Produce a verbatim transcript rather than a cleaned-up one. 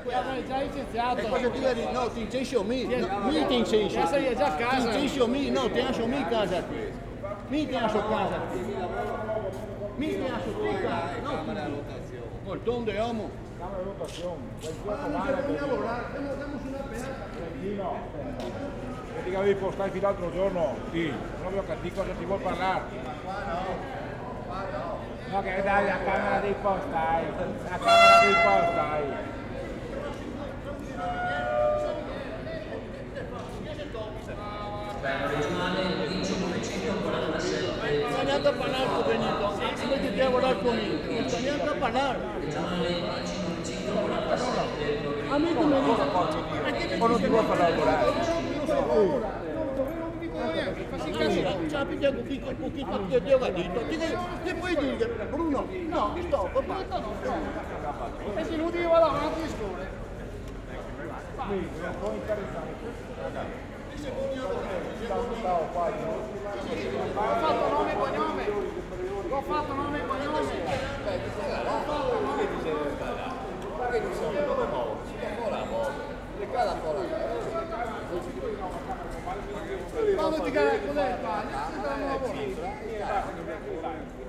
L'avrei già licenziato. E cosa ti vedi? No, ti incensio mi, mi ti incensio. Adesso è già a Ti casa. incensio mi, no, ti lascio mi casa qui. Mi ti lascio casa qui. Mi ti lascio qui casa. No, col tondo e uomo. Camera di rotazione. Ma non c'è bisogno lavorare, andiamo su una penata. Vedi che avevi postato fino l'altro giorno, sì, proprio a Cattico cosa ti vuol parlare. No, che dai la camera dei postai, la camera dei postai. Non sta neanche a parlare con Benito, come ti devo lavorare con Benito, non sta neanche a parlare. A me come dice, O non ti vuoi parlare lavorare? C'è la piglia qui con pochi pacchi di agadito, ti puoi dire, Bruno, no, stop, basta, no, E se non ti vado avanti a scuola. Un po' interessante. Ho fatto nome e cognome. Ho fatto nome e cognome. Ho fatto nome e cognome. Quando ti cade con le spalle, ti danno la bolla.